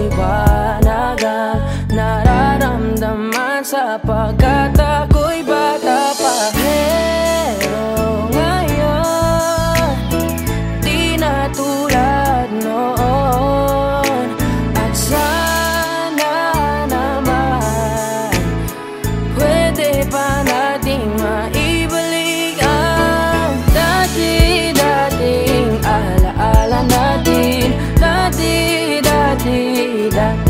liwanag ang nararamdaman sapagkat ako'y bata pa. Pero ngayon, di na tulad noon. At sana naman pwede pa nating maibalik ang dati-dating alaala natin. Dati-dating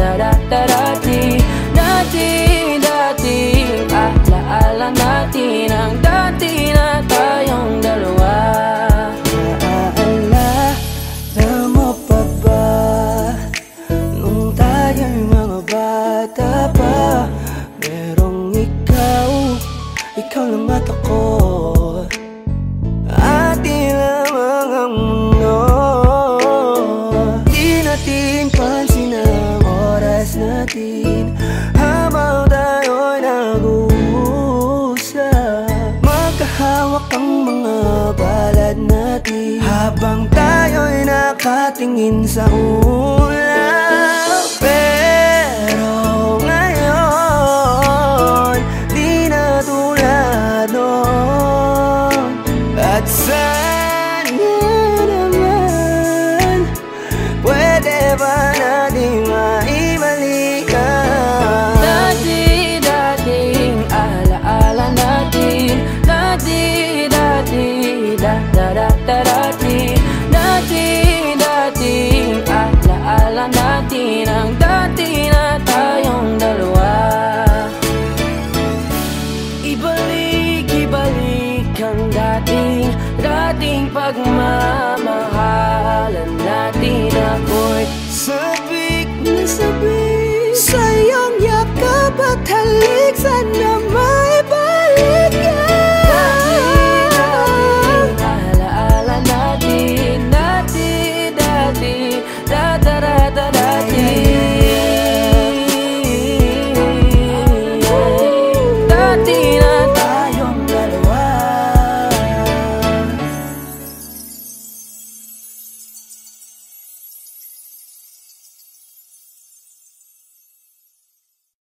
alaala natin ang dati na tayong dalawa. Naalala mo pa ba nung tayo'y mga bata pa? Merong ikaw lang at ako, ating lamang ang mundo. Di natin pansin ang oras natin habang tayo'y nag-uusap. Magkahawak ang mga palad natin habang tayo'y nakatingin sa ulap. Pero ngayon, di na tulad noon. At sana naman pwede ba nating maibalik ang dati-dating alaala natin. Dati-dating alaala natin ang dati na tayong dalawa. Ibalik ang dating pagmamahalan natin. Ako'y sabik na sabik sa iyong yakap at halik. Sana maibalik ka. Dati-dating alaala natin. Dati-dating dati na